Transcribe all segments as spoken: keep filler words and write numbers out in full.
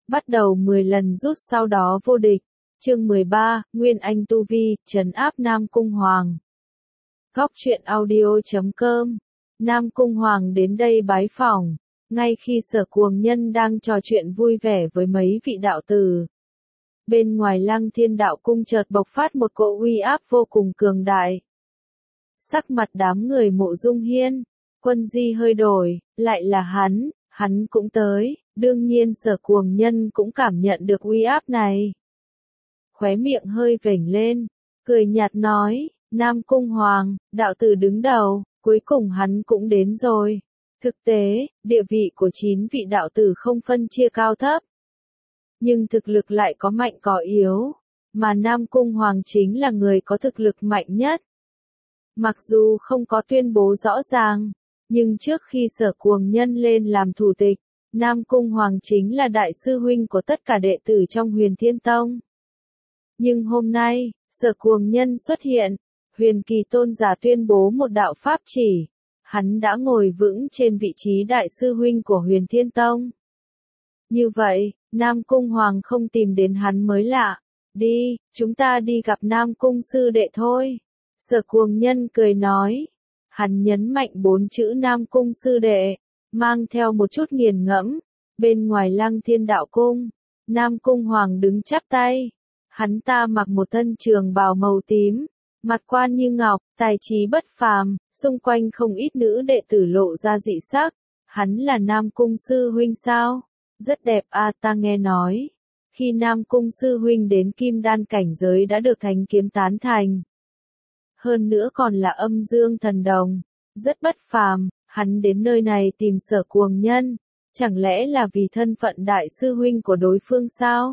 bắt đầu mười lần rút sau đó vô địch. Chương mười ba, Nguyên Anh tu vi, trấn áp Nam Cung Hoàng. Góc truyện audio chấm com. Nam Cung Hoàng đến đây bái phỏng, ngay khi Sở Cuồng Nhân đang trò chuyện vui vẻ với mấy vị đạo tử. Bên ngoài Lăng Thiên Đạo Cung chợt bộc phát một cỗ uy áp vô cùng cường đại. Sắc mặt đám người Mộ Dung Hiên, Quân Di hơi đổi, lại là hắn, hắn cũng tới, đương nhiên Sở Cuồng Nhân cũng cảm nhận được uy áp này. Khóe miệng hơi vểnh lên, cười nhạt nói, Nam Cung Hoàng, đạo tử đứng đầu, cuối cùng hắn cũng đến rồi. Thực tế, địa vị của chín vị đạo tử không phân chia cao thấp. Nhưng thực lực lại có mạnh có yếu, mà Nam Cung Hoàng chính là người có thực lực mạnh nhất. Mặc dù không có tuyên bố rõ ràng, nhưng trước khi Sở Cuồng Nhân lên làm thủ tịch, Nam Cung Hoàng chính là đại sư huynh của tất cả đệ tử trong Huyền Thiên Tông. Nhưng hôm nay, Sở Cuồng Nhân xuất hiện, Huyền Kỳ Tôn giả tuyên bố một đạo pháp chỉ, hắn đã ngồi vững trên vị trí đại sư huynh của Huyền Thiên Tông. Như vậy, Nam Cung Hoàng không tìm đến hắn mới lạ. Đi, chúng ta đi gặp Nam Cung sư đệ thôi. Sở Cuồng Nhân cười nói. Hắn nhấn mạnh bốn chữ Nam Cung sư đệ, mang theo một chút nghiền ngẫm. Bên ngoài Lăng Thiên Đạo Cung, Nam Cung Hoàng đứng chắp tay. Hắn ta mặc một thân trường bào màu tím, mặt quan như ngọc, tài trí bất phàm, xung quanh không ít nữ đệ tử lộ ra dị sắc. Hắn là Nam Cung sư huynh sao? Rất đẹp a, ta nghe nói. Khi Nam Cung sư huynh đến kim đan cảnh giới đã được Thánh Kiếm tán thành. Hơn nữa còn là âm dương thần đồng. Rất bất phàm, hắn đến nơi này tìm Sở Cuồng Nhân. Chẳng lẽ là vì thân phận đại sư huynh của đối phương sao?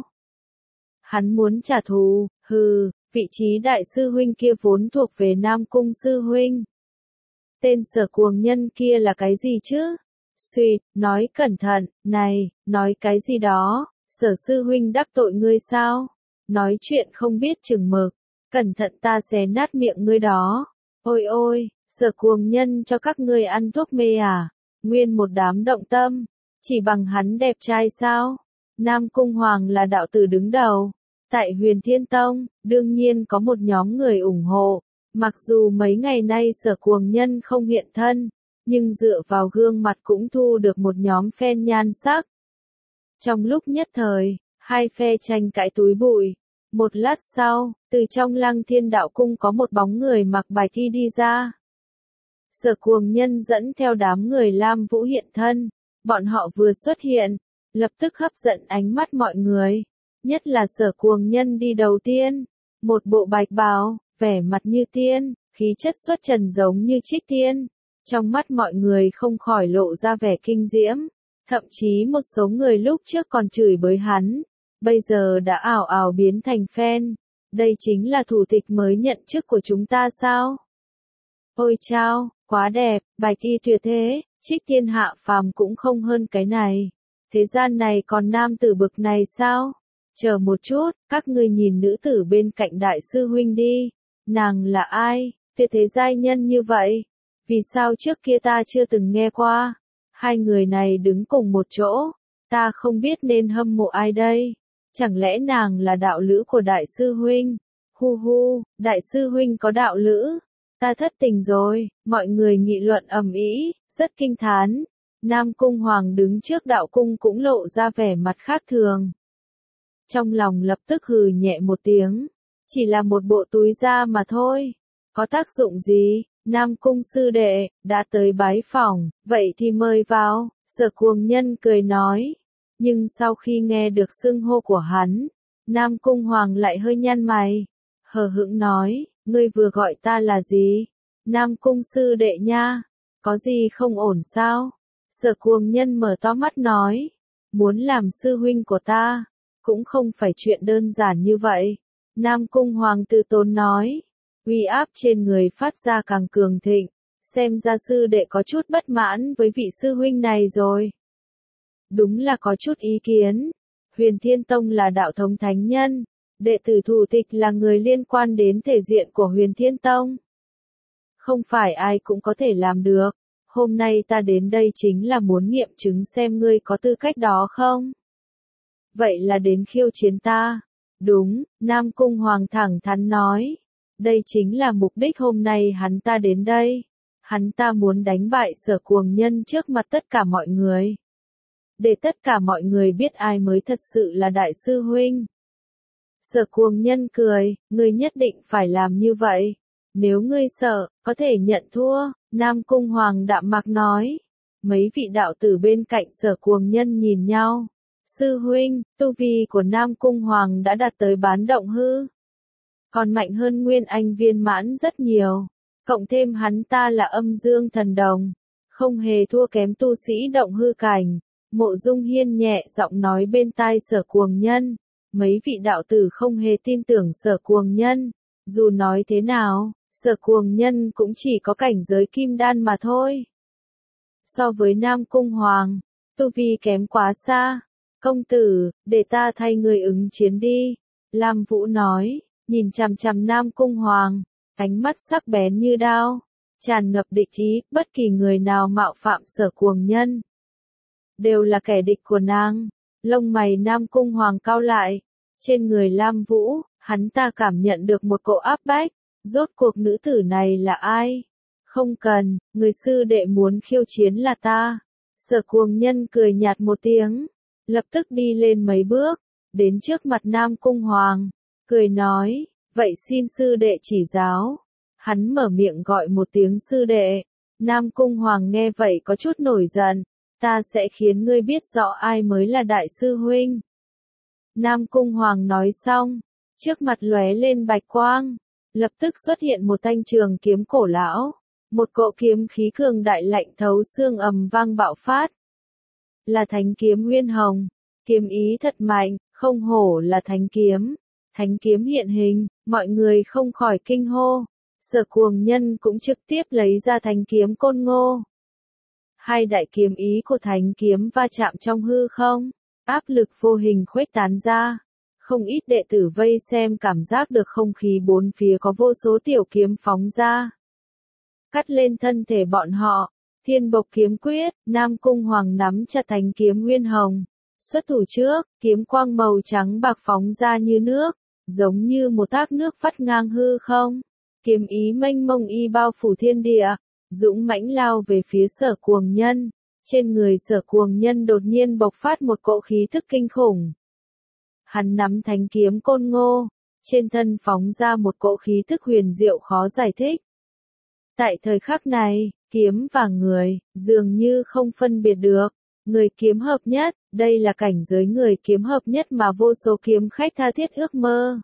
Hắn muốn trả thù, hừ, vị trí đại sư huynh kia vốn thuộc về Nam Cung sư huynh. Tên Sở Cuồng Nhân kia là cái gì chứ? Xuyệt, nói cẩn thận, này, nói cái gì đó, Sở sư huynh đắc tội ngươi sao? Nói chuyện không biết chừng mực, cẩn thận ta xé nát miệng ngươi đó. Ôi ôi, Sở Cuồng Nhân cho các ngươi ăn thuốc mê à? Nguyên một đám động tâm, chỉ bằng hắn đẹp trai sao? Nam Cung Hoàng là đạo tử đứng đầu. Tại Huyền Thiên Tông, đương nhiên có một nhóm người ủng hộ. Mặc dù mấy ngày nay Sở Cuồng Nhân không hiện thân, nhưng dựa vào gương mặt cũng thu được một nhóm fan nhan sắc. Trong lúc nhất thời, hai phe tranh cãi túi bụi. Một lát sau, từ trong Lăng Thiên Đạo Cung có một bóng người mặc bài thi đi ra. Sở Cuồng Nhân dẫn theo đám người Lam Vũ hiện thân. Bọn họ vừa xuất hiện, lập tức hấp dẫn ánh mắt mọi người. Nhất là Sở Cuồng Nhân đi đầu tiên. Một bộ bạch bào, vẻ mặt như tiên, khí chất xuất trần giống như trích tiên. Trong mắt mọi người không khỏi lộ ra vẻ kinh diễm. Thậm chí một số người lúc trước còn chửi bới hắn, bây giờ đã ảo ảo biến thành fan. Đây chính là thủ tịch mới nhận chức của chúng ta sao? Ôi chao, quá đẹp, bạch y tuyệt thế, trích tiên hạ phàm cũng không hơn cái này. Thế gian này còn nam tử bực này sao? Chờ một chút, các ngươi nhìn nữ tử bên cạnh đại sư huynh đi. Nàng là ai? Tuyệt thế giai nhân như vậy? Vì sao trước kia ta chưa từng nghe qua? Hai người này đứng cùng một chỗ. Ta không biết nên hâm mộ ai đây? Chẳng lẽ nàng là đạo lữ của đại sư huynh? Hu hu, đại sư huynh có đạo lữ? Ta thất tình rồi. Mọi người nghị luận ầm ĩ, rất kinh thán. Nam Cung Hoàng đứng trước đạo cung cũng lộ ra vẻ mặt khác thường. Trong lòng lập tức hừ nhẹ một tiếng. Chỉ là một bộ túi da mà thôi. Có tác dụng gì? Nam Cung sư đệ, đã tới bái phỏng, vậy thì mời vào. Sở Cuồng Nhân cười nói. Nhưng sau khi nghe được xưng hô của hắn, Nam Cung Hoàng lại hơi nhăn mày. Hờ hững nói, ngươi vừa gọi ta là gì? Nam Cung sư đệ nha. Có gì không ổn sao? Sở Cuồng Nhân mở to mắt nói. Muốn làm sư huynh của ta, cũng không phải chuyện đơn giản như vậy. Nam Cung Hoàng từ tốn nói. Uy áp trên người phát ra càng cường thịnh. Xem ra sư đệ có chút bất mãn với vị sư huynh này rồi. Đúng là có chút ý kiến. Huyền Thiên Tông là đạo thống thánh nhân. Đệ tử thủ tịch là người liên quan đến thể diện của Huyền Thiên Tông. Không phải ai cũng có thể làm được. Hôm nay ta đến đây chính là muốn nghiệm chứng xem ngươi có tư cách đó không. Vậy là đến khiêu chiến ta. Đúng, Nam Cung Hoàng thẳng thắn nói. Đây chính là mục đích hôm nay hắn ta đến đây. Hắn ta muốn đánh bại Sở Cuồng Nhân trước mặt tất cả mọi người. Để tất cả mọi người biết ai mới thật sự là đại sư huynh. Sở Cuồng Nhân cười, ngươi nhất định phải làm như vậy. Nếu ngươi sợ, có thể nhận thua, Nam Cung Hoàng đạm mạc nói. Mấy vị đạo tử bên cạnh Sở Cuồng Nhân nhìn nhau. Sư huynh, tu vi của Nam Cung Hoàng đã đạt tới bán động hư. Còn mạnh hơn Nguyên Anh viên mãn rất nhiều. Cộng thêm hắn ta là âm dương thần đồng. Không hề thua kém tu sĩ động hư cảnh. Mộ Dung Hiên nhẹ giọng nói bên tai Sở Cuồng Nhân. Mấy vị đạo tử không hề tin tưởng Sở Cuồng Nhân. Dù nói thế nào, Sở Cuồng Nhân cũng chỉ có cảnh giới kim đan mà thôi. So với Nam Cung Hoàng, tu vi kém quá xa. Công tử, để ta thay người ứng chiến đi. Lam Vũ nói, nhìn chằm chằm Nam Cung Hoàng, ánh mắt sắc bén như đao, tràn ngập địch ý, bất kỳ người nào mạo phạm Sở Cuồng Nhân đều là kẻ địch của nàng. Lông mày Nam Cung Hoàng cau lại, trên người Lam Vũ, hắn ta cảm nhận được một cỗ áp bách, rốt cuộc nữ tử này là ai? Không cần, người sư đệ muốn khiêu chiến là ta. Sở Cuồng Nhân cười nhạt một tiếng, lập tức đi lên mấy bước, đến trước mặt Nam Cung Hoàng, cười nói, vậy xin sư đệ chỉ giáo. Hắn mở miệng gọi một tiếng sư đệ. Nam Cung Hoàng nghe vậy có chút nổi giận, ta sẽ khiến ngươi biết rõ ai mới là đại sư huynh. Nam Cung Hoàng nói xong, trước mặt lóe lên bạch quang, lập tức xuất hiện một thanh trường kiếm cổ lão, một cỗ kiếm khí cường đại lạnh thấu xương ầm vang bạo phát. Là thánh kiếm Nguyên Hồng, kiếm ý thật mạnh, không hổ là thánh kiếm. Thánh kiếm hiện hình, mọi người không khỏi kinh hô. Sở Cuồng Nhân cũng trực tiếp lấy ra thánh kiếm Côn Ngô. Hai đại kiếm ý của thánh kiếm va chạm trong hư không, áp lực vô hình khuếch tán ra. Không ít đệ tử vây xem cảm giác được không khí bốn phía có vô số tiểu kiếm phóng ra. Cắt lên thân thể bọn họ, Thiên Bộc kiếm quyết, Nam Cung Hoàng nắm chặt thánh kiếm Nguyên Hồng. Xuất thủ trước, kiếm quang màu trắng bạc phóng ra như nước, giống như một thác nước vắt ngang hư không. Kiếm ý mênh mông y bao phủ thiên địa, dũng mãnh lao về phía Sở Cuồng Nhân. Trên người Sở Cuồng Nhân đột nhiên bộc phát một cỗ khí thức kinh khủng. Hắn nắm thánh kiếm Côn Ngô, trên thân phóng ra một cỗ khí thức huyền diệu khó giải thích. Tại thời khắc này, kiếm và người, dường như không phân biệt được. Người kiếm hợp nhất, đây là cảnh giới người kiếm hợp nhất mà vô số kiếm khách tha thiết ước mơ.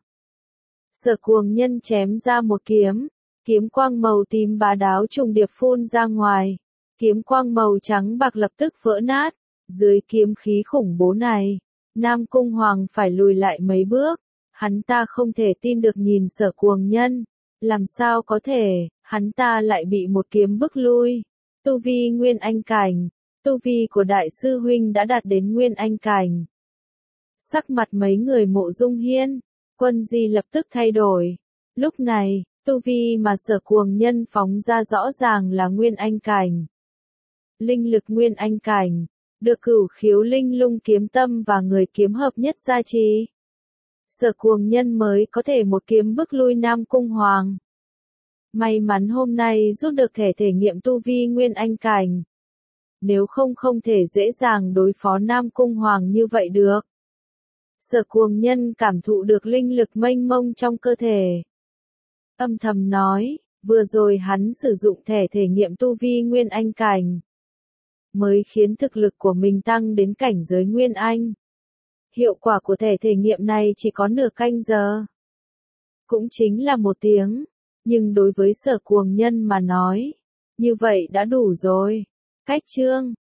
Sở Cuồng Nhân chém ra một kiếm, kiếm quang màu tím bá đáo trùng điệp phun ra ngoài, kiếm quang màu trắng bạc lập tức vỡ nát. Dưới kiếm khí khủng bố này, Nam Cung Hoàng phải lùi lại mấy bước, hắn ta không thể tin được nhìn Sở Cuồng Nhân, làm sao có thể, hắn ta lại bị một kiếm bức lui. Tu vi Nguyên Anh cảnh, tu vi của đại sư huynh đã đạt đến Nguyên Anh cảnh. Sắc mặt mấy người Mộ Dung Hiên, Quân Di lập tức thay đổi. Lúc này, tu vi mà Sở Cuồng Nhân phóng ra rõ ràng là Nguyên Anh cảnh. Linh lực Nguyên Anh cảnh, được Cửu Khiếu Linh Lung kiếm tâm và người kiếm hợp nhất gia trì. Sở Cuồng Nhân mới có thể một kiếm bức lui Nam Cung Hoàng. May mắn hôm nay rút được thẻ thể nghiệm tu vi Nguyên Anh cảnh. Nếu không không thể dễ dàng đối phó Nam Cung Hoàng như vậy được. Sở Cuồng Nhân cảm thụ được linh lực mênh mông trong cơ thể. Âm thầm nói, vừa rồi hắn sử dụng thẻ thể nghiệm tu vi Nguyên Anh cảnh, mới khiến thực lực của mình tăng đến cảnh giới Nguyên Anh. Hiệu quả của thẻ thể nghiệm này chỉ có nửa canh giờ. Cũng chính là một tiếng. Nhưng đối với Sở Cuồng Nhân mà nói, như vậy đã đủ rồi. Cách chương